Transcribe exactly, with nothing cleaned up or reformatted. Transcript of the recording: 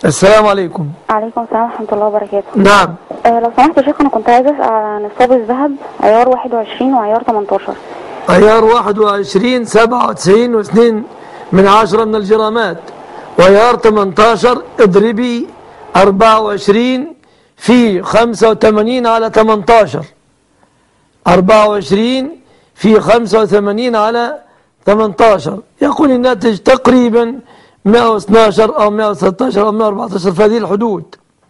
السلام عليكم. عليكم السلام ورحمة الله وبركاته. نعم. آه لو سمحت يا شيخ، أنا كنت عايزة أسأل عن نصاب الذهب عيار واحد وعشرين وعيار تمنتاشر. عيار واحد وعشرين سبعة وتسعين واثنين من عشرة من الجرامات، وعيار تمنتاشر اضربي أربعة وعشرين في خمسة وثمانين على تمنتاشر، أربعة وعشرين في خمسة وثمانين على تمنتاشر، يكون الناتج تقريبا مئة واثناشر أو مئة وثلاثة عشر أو مئة وأربعة عشر في هذه الحدود.